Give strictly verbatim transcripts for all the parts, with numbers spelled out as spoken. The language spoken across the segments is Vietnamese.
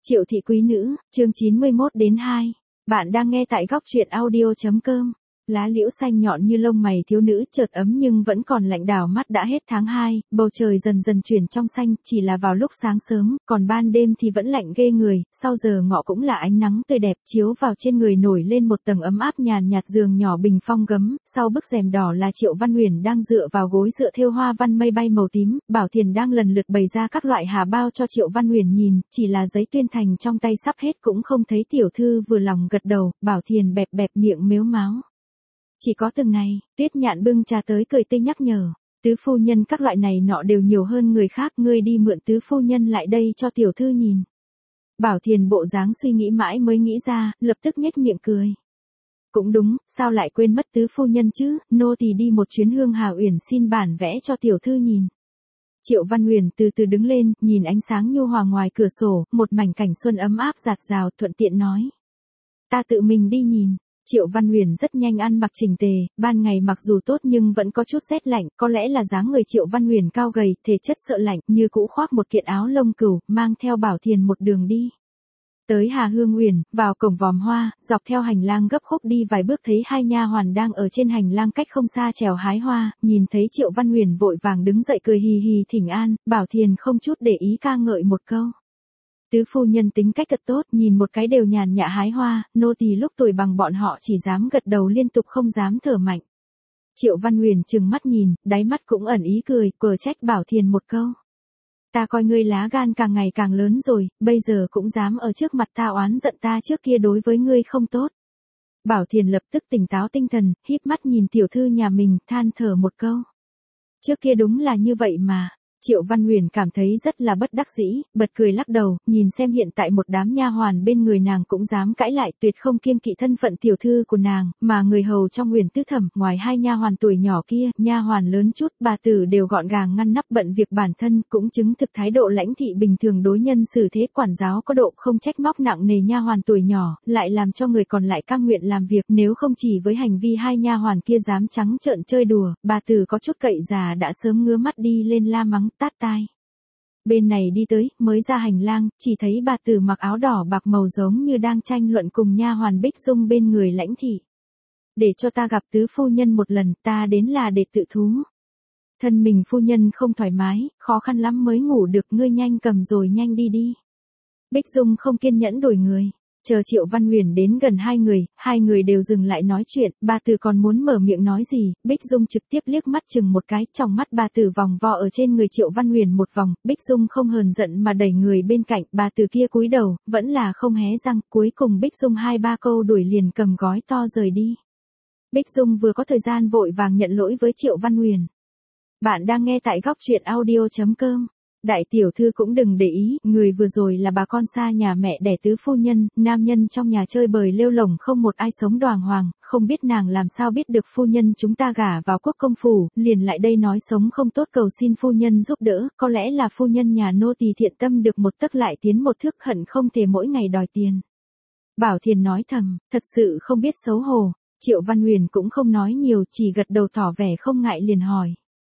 Triệu thị quý nữ, chương chín mươi mốt đến hai. Bạn đang nghe tại góc truyện audio.com. Lá liễu xanh nhọn như lông mày thiếu nữ, chợt ấm nhưng vẫn còn lạnh đảo mắt. Đã hết tháng hai, bầu trời dần dần chuyển trong xanh, chỉ là vào lúc sáng sớm, còn ban đêm thì vẫn lạnh ghê người. Sau giờ ngọ cũng là ánh nắng tươi đẹp chiếu vào trên người, nổi lên một tầng ấm áp nhàn nhạt. Giường nhỏ bình phong gấm, sau bức rèm đỏ là Triệu Văn Huyền đang dựa vào gối dựa thêu hoa văn mây bay màu tím. Bảo Thiền đang lần lượt bày ra các loại hà bao cho Triệu Văn Huyền nhìn, chỉ là giấy tuyên thành trong tay sắp hết cũng không thấy tiểu thư vừa lòng gật đầu. Bảo Thiền bẹp bẹp miệng mếu máo. Chỉ có từng này, Tuyết Nhạn bưng trà tới cười tươi nhắc nhở, tứ phu nhân các loại này nọ đều nhiều hơn người khác, ngươi đi mượn tứ phu nhân lại đây cho tiểu thư nhìn. Bảo Thiền bộ dáng suy nghĩ mãi mới nghĩ ra, lập tức nhếch miệng cười. Cũng đúng, sao lại quên mất tứ phu nhân chứ, nô tỳ đi một chuyến Hương Hà Uyển xin bản vẽ cho tiểu thư nhìn. Triệu Văn Huyền từ từ đứng lên, nhìn ánh sáng nhu hòa ngoài cửa sổ, một mảnh cảnh xuân ấm áp rạt rào, thuận tiện nói. Ta tự mình đi nhìn. Triệu Văn Huyền rất nhanh ăn mặc chỉnh tề, ban ngày mặc dù tốt nhưng vẫn có chút rét lạnh, có lẽ là dáng người Triệu Văn Huyền cao gầy, thể chất sợ lạnh, như cũ khoác một kiện áo lông cừu, mang theo Bảo Thiền một đường đi. Tới Hà Hương Uyển, vào cổng vòm hoa, dọc theo hành lang gấp khúc đi vài bước thấy hai nha hoàn đang ở trên hành lang cách không xa trèo hái hoa, nhìn thấy Triệu Văn Huyền vội vàng đứng dậy cười hì hì thỉnh an, Bảo Thiền không chút để ý ca ngợi một câu. Tứ phu nhân tính cách thật tốt, nhìn một cái đều nhàn nhã hái hoa, nô tỳ lúc tuổi bằng bọn họ chỉ dám gật đầu liên tục không dám thở mạnh. Triệu Văn Huyền trừng mắt nhìn, đáy mắt cũng ẩn ý cười, cờ trách Bảo Thiền một câu. Ta coi ngươi lá gan càng ngày càng lớn rồi, bây giờ cũng dám ở trước mặt ta oán giận ta trước kia đối với ngươi không tốt. Bảo Thiền lập tức tỉnh táo tinh thần, híp mắt nhìn tiểu thư nhà mình, than thở một câu. Trước kia đúng là như vậy mà. Triệu Văn Huyền cảm thấy rất là bất đắc dĩ, bật cười lắc đầu, nhìn xem hiện tại một đám nha hoàn bên người nàng cũng dám cãi lại, tuyệt không kiêng kỵ thân phận tiểu thư của nàng, mà người hầu trong Huyền Tứ Thẩm, ngoài hai nha hoàn tuổi nhỏ kia, nha hoàn lớn chút, bà tử đều gọn gàng ngăn nắp bận việc bản thân, cũng chứng thực thái độ lãnh thị bình thường đối nhân xử thế, quản giáo có độ, không trách móc nặng nề nha hoàn tuổi nhỏ, lại làm cho người còn lại cam nguyện làm việc, nếu không chỉ với hành vi hai nha hoàn kia dám trắng trợn chơi đùa, bà tử có chút cậy già đã sớm ngứa mắt đi lên la mắng tát tai. Bên này đi tới, mới ra hành lang, chỉ thấy bà tử mặc áo đỏ bạc màu giống như đang tranh luận cùng nha hoàn Bích Dung bên người lãnh thị. Để cho ta gặp tứ phu nhân một lần, ta đến là để tự thú. Thân mình phu nhân không thoải mái, khó khăn lắm mới ngủ được, ngươi nhanh cầm rồi nhanh đi đi. Bích Dung không kiên nhẫn đuổi người. Chờ Triệu Văn Huyền đến gần hai người, hai người đều dừng lại nói chuyện, bà tử còn muốn mở miệng nói gì, Bích Dung trực tiếp liếc mắt chừng một cái, trong mắt bà tử vòng vo ở trên người Triệu Văn Huyền một vòng, Bích Dung không hờn giận mà đẩy người bên cạnh, bà tử kia cúi đầu, vẫn là không hé răng, cuối cùng Bích Dung hai ba câu đuổi liền cầm gói to rời đi. Bích Dung vừa có thời gian vội vàng nhận lỗi với Triệu Văn Huyền. Bạn đang nghe tại góc truyện audio.com. Đại tiểu thư cũng đừng để ý, người vừa rồi là bà con xa nhà mẹ đẻ tứ phu nhân, nam nhân trong nhà chơi bời lêu lổng không một ai sống đoàng hoàng, không biết nàng làm sao biết được phu nhân chúng ta gả vào quốc công phủ, liền lại đây nói sống không tốt cầu xin phu nhân giúp đỡ, có lẽ là phu nhân nhà nô tỳ thiện tâm được một tấc lại tiến một thước, hận không thể mỗi ngày đòi tiền. Bảo Thiền nói thầm, thật sự không biết xấu hổ. Triệu Văn Huyền cũng không nói nhiều, chỉ gật đầu tỏ vẻ không ngại liền hỏi.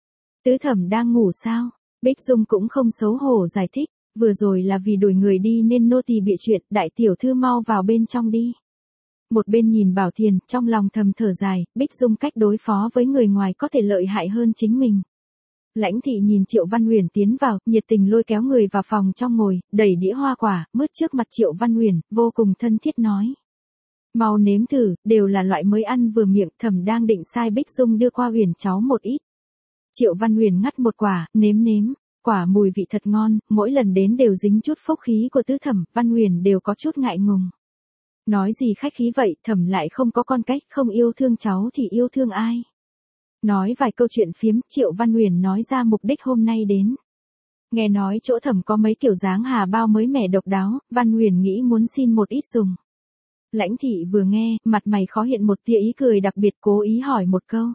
Tứ Thẩm đang ngủ sao? Bích Dung cũng không xấu hổ giải thích, vừa rồi là vì đuổi người đi nên nô tỳ bịa chuyện, đại tiểu thư mau vào bên trong đi. Một bên nhìn Bảo Thiền, trong lòng thầm thở dài, Bích Dung cách đối phó với người ngoài có thể lợi hại hơn chính mình. Lãnh thị nhìn Triệu Văn Huyền tiến vào, nhiệt tình lôi kéo người vào phòng trong ngồi, đẩy đĩa hoa quả, mứt trước mặt Triệu Văn Huyền, vô cùng thân thiết nói. Mau nếm thử, đều là loại mới ăn vừa miệng, Thẩm đang định sai Bích Dung đưa qua Huyền cháu một ít. Triệu Văn Huyền ngắt một quả, nếm nếm, quả mùi vị thật ngon, mỗi lần đến đều dính chút phúc khí của tứ Thẩm, Văn Huyền đều có chút ngại ngùng. Nói gì khách khí vậy, Thẩm lại không có con cách, không yêu thương cháu thì yêu thương ai. Nói vài câu chuyện phiếm, Triệu Văn Huyền nói ra mục đích hôm nay đến. Nghe nói chỗ Thẩm có mấy kiểu dáng hà bao mới mẻ độc đáo, Văn Huyền nghĩ muốn xin một ít dùng. Lãnh thị vừa nghe, mặt mày khó hiện một tia ý cười đặc biệt, cố ý hỏi một câu.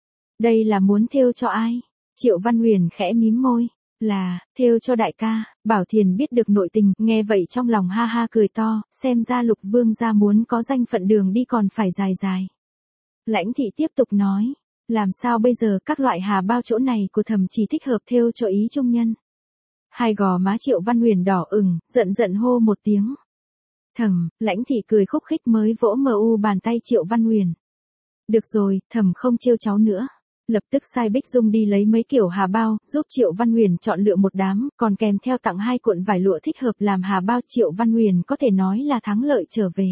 Đây là muốn thêu cho ai? Triệu Văn Huyền khẽ mím môi. Là, thêu cho đại ca. Bảo Thiền biết được nội tình, nghe vậy trong lòng ha ha cười to, xem ra Lục Vương gia muốn có danh phận đường đi còn phải dài dài. Lãnh thị tiếp tục nói. Làm sao bây giờ các loại hà bao chỗ này của Thẩm chỉ thích hợp thêu cho ý trung nhân. Hai gò má Triệu Văn Huyền đỏ ửng, giận giận hô một tiếng. Thẩm, Lãnh Thị cười khúc khích mới vỗ mờ u bàn tay Triệu Văn Huyền. Được rồi, Thẩm không trêu cháu nữa. Lập tức sai Bích Dung đi lấy mấy kiểu hà bao, giúp Triệu Văn Huyền chọn lựa một đám, còn kèm theo tặng hai cuộn vải lụa thích hợp làm hà bao. Triệu Văn Huyền có thể nói là thắng lợi trở về.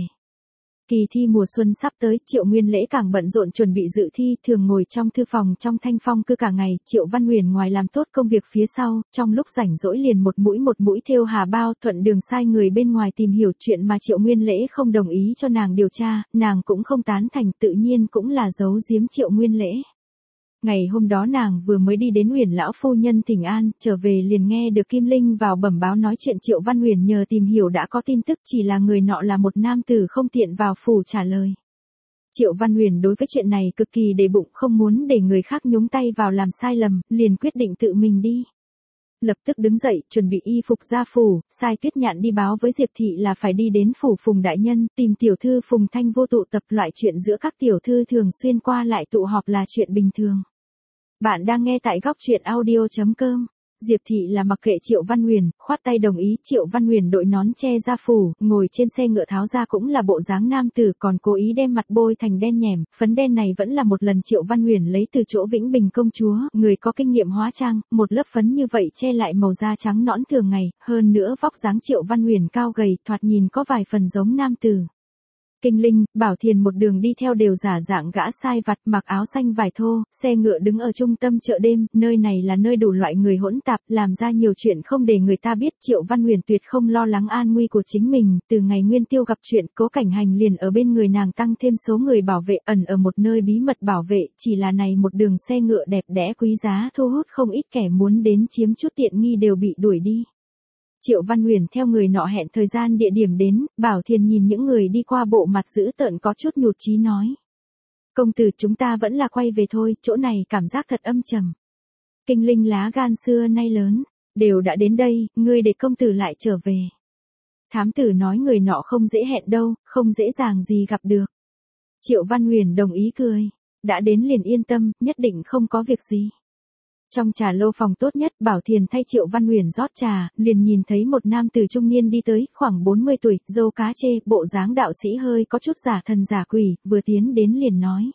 Kỳ thi mùa xuân sắp tới, Triệu Nguyên Lễ càng bận rộn chuẩn bị dự thi, thường ngồi trong thư phòng trong Thanh Phong cứ cả ngày. Triệu Văn Huyền ngoài làm tốt công việc phía sau, trong lúc rảnh rỗi liền một mũi một mũi thêu hà bao, thuận đường sai người bên ngoài tìm hiểu chuyện mà Triệu Nguyên Lễ không đồng ý cho nàng điều tra, nàng cũng không tán thành, tự nhiên cũng là giấu giếm Triệu Nguyên Lễ. Ngày hôm đó nàng vừa mới đi đến Huyền lão phu nhân thỉnh an, trở về liền nghe được Kim Linh vào bẩm báo nói chuyện Triệu Văn Huyền nhờ tìm hiểu đã có tin tức, chỉ là người nọ là một nam tử không tiện vào phủ trả lời. Triệu Văn Huyền đối với chuyện này cực kỳ để bụng, không muốn để người khác nhúng tay vào làm sai lầm, liền quyết định tự mình đi. Lập tức đứng dậy, chuẩn bị y phục ra phủ, sai Tuyết Nhạn đi báo với Diệp Thị là phải đi đến phủ Phùng đại nhân, tìm tiểu thư Phùng Thanh Vô tụ tập. Loại chuyện giữa các tiểu thư thường xuyên qua lại tụ họp là chuyện bình thường. Bạn đang nghe tại góc truyện audio chấm com. Diệp Thị là mặc kệ Triệu Văn Huyền, khoát tay đồng ý. Triệu Văn Huyền đội nón che ra phủ, ngồi trên xe ngựa tháo ra cũng là bộ dáng nam tử, còn cố ý đem mặt bôi thành đen nhẻm. Phấn đen này vẫn là một lần Triệu Văn Huyền lấy từ chỗ Vĩnh Bình công chúa, người có kinh nghiệm hóa trang, một lớp phấn như vậy che lại màu da trắng nõn thường ngày, hơn nữa vóc dáng Triệu Văn Huyền cao gầy, thoạt nhìn có vài phần giống nam tử. Kinh Linh, Bảo Thiền một đường đi theo đều giả dạng gã sai vặt, mặc áo xanh vải thô, xe ngựa đứng ở trung tâm chợ đêm, nơi này là nơi đủ loại người hỗn tạp, làm ra nhiều chuyện không để người ta biết. Triệu Văn Huyền tuyệt không lo lắng an nguy của chính mình, từ ngày Nguyên Tiêu gặp chuyện, Cố Cảnh Hành liền ở bên người nàng tăng thêm số người bảo vệ, ẩn ở một nơi bí mật bảo vệ, chỉ là này một đường xe ngựa đẹp đẽ quý giá thu hút không ít kẻ muốn đến chiếm chút tiện nghi đều bị đuổi đi. Triệu Văn Huyền theo người nọ hẹn thời gian địa điểm đến, Bảo Thiền nhìn những người đi qua bộ mặt dữ tợn có chút nhụt chí nói. Công tử, chúng ta vẫn là quay về thôi, chỗ này cảm giác thật âm trầm. Kinh Linh lá gan xưa nay lớn, đều đã đến đây, ngươi để công tử lại trở về. Thám tử nói người nọ không dễ hẹn đâu, không dễ dàng gì gặp được. Triệu Văn Huyền đồng ý cười, đã đến liền yên tâm, nhất định không có việc gì. Trong trà lô phòng tốt nhất, Bảo Thiền thay Triệu Văn Huyền rót trà, liền nhìn thấy một nam tử trung niên đi tới, khoảng bốn mươi tuổi, râu cá chê, bộ dáng đạo sĩ hơi có chút giả thần giả quỷ, vừa tiến đến liền nói.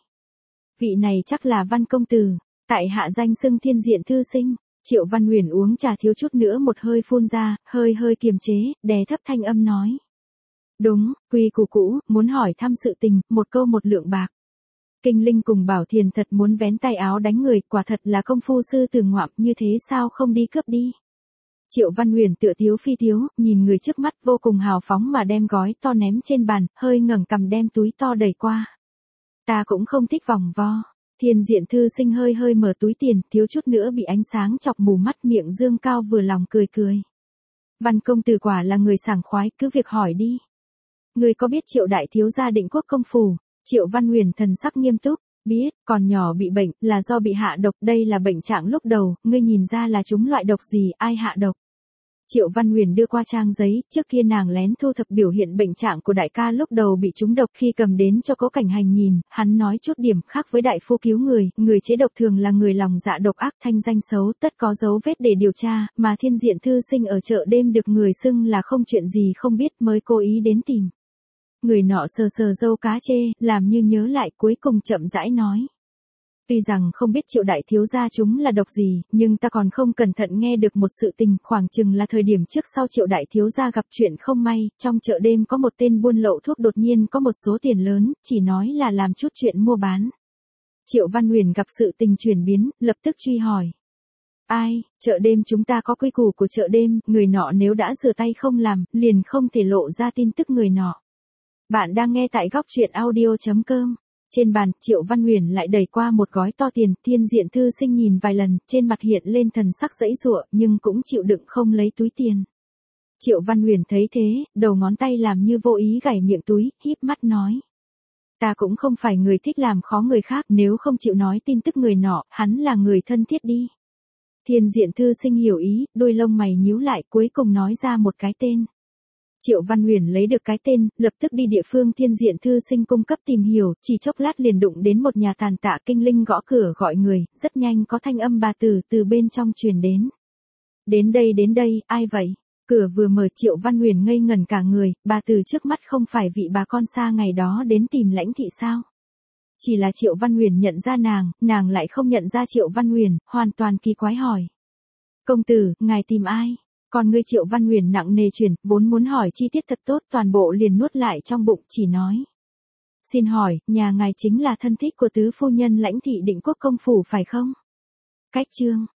Vị này chắc là Văn công tử, tại hạ danh xưng Thiên Diện thư sinh. Triệu Văn Huyền uống trà thiếu chút nữa một hơi phun ra, hơi hơi kiềm chế, đè thấp thanh âm nói. Đúng, quy củ cũ, muốn hỏi thăm sự tình, một câu một lượng bạc. Kinh Linh cùng Bảo Thiền thật muốn vén tay áo đánh người, quả thật là công phu sư tử ngoạm, như thế sao không đi cướp đi. Triệu Văn Huyền tựa thiếu phi thiếu, nhìn người trước mắt vô cùng hào phóng mà đem gói to ném trên bàn, hơi ngẩng cằm đem túi to đẩy qua. Ta cũng không thích vòng vo. Thiên Diện thư sinh hơi hơi mở túi tiền, thiếu chút nữa bị ánh sáng chọc mù mắt, miệng dương cao vừa lòng cười cười. Văn công tử quả là người sảng khoái, cứ việc hỏi đi. Người có biết Triệu đại thiếu gia Định Quốc công phủ? Triệu Văn Huyền thần sắc nghiêm túc, biết, còn nhỏ bị bệnh, là do bị hạ độc, đây là bệnh trạng lúc đầu, ngươi nhìn ra là chúng loại độc gì, ai hạ độc. Triệu Văn Huyền đưa qua trang giấy, trước kia nàng lén thu thập biểu hiện bệnh trạng của đại ca lúc đầu bị trúng độc, khi cầm đến cho Cố Cảnh Hành nhìn, hắn nói chút điểm khác với đại phu cứu người, người chế độc thường là người lòng dạ độc ác, thanh danh xấu, tất có dấu vết để điều tra, mà Thiên Diện thư sinh ở chợ đêm được người xưng là không chuyện gì không biết mới cố ý đến tìm. Người nọ sờ sờ râu cá chê, làm như nhớ lại, cuối cùng chậm rãi nói. Tuy rằng không biết Triệu đại thiếu gia chúng là độc gì, nhưng ta còn không cẩn thận nghe được một sự tình, khoảng chừng là thời điểm trước sau Triệu đại thiếu gia gặp chuyện không may, trong chợ đêm có một tên buôn lậu thuốc đột nhiên có một số tiền lớn, chỉ nói là làm chút chuyện mua bán. Triệu Văn Huyền gặp sự tình chuyển biến, lập tức truy hỏi. Ai, chợ đêm chúng ta có quy củ của chợ đêm, người nọ nếu đã rửa tay không làm, liền không thể lộ ra tin tức người nọ. Bạn đang nghe tại góc truyện audio chấm com. Trên bàn, Triệu Văn Huyền lại đẩy qua một gói to tiền, Thiên Diện thư sinh nhìn vài lần, trên mặt hiện lên thần sắc giãy giụa, nhưng cũng chịu đựng không lấy túi tiền. Triệu Văn Huyền thấy thế, đầu ngón tay làm như vô ý gảy miệng túi, híp mắt nói. Ta cũng không phải người thích làm khó người khác, nếu không chịu nói tin tức người nọ, hắn là người thân thiết đi. Thiên Diện thư sinh hiểu ý, đôi lông mày nhíu lại, cuối cùng nói ra một cái tên. Triệu Văn Huyền lấy được cái tên, lập tức đi địa phương Thiên Diện thư sinh cung cấp tìm hiểu, chỉ chốc lát liền đụng đến một nhà tàn tạ. Kinh Linh gõ cửa gọi người, rất nhanh có thanh âm bà tử từ bên trong truyền đến. Đến đây đến đây, ai vậy? Cửa vừa mở Triệu Văn Huyền ngây ngẩn cả người, bà từ trước mắt không phải vị bà con xa ngày đó đến tìm Lãnh Thị sao? Chỉ là Triệu Văn Huyền nhận ra nàng, nàng lại không nhận ra Triệu Văn Huyền, hoàn toàn kỳ quái hỏi. Công tử, ngài tìm ai? Còn ngươi Triệu Văn Huyền nặng nề chuyển, vốn muốn hỏi chi tiết thật tốt toàn bộ liền nuốt lại trong bụng, chỉ nói. Xin hỏi, nhà ngài chính là thân thích của tứ phu nhân Lãnh Thị Định Quốc công phủ phải không? Cách chương.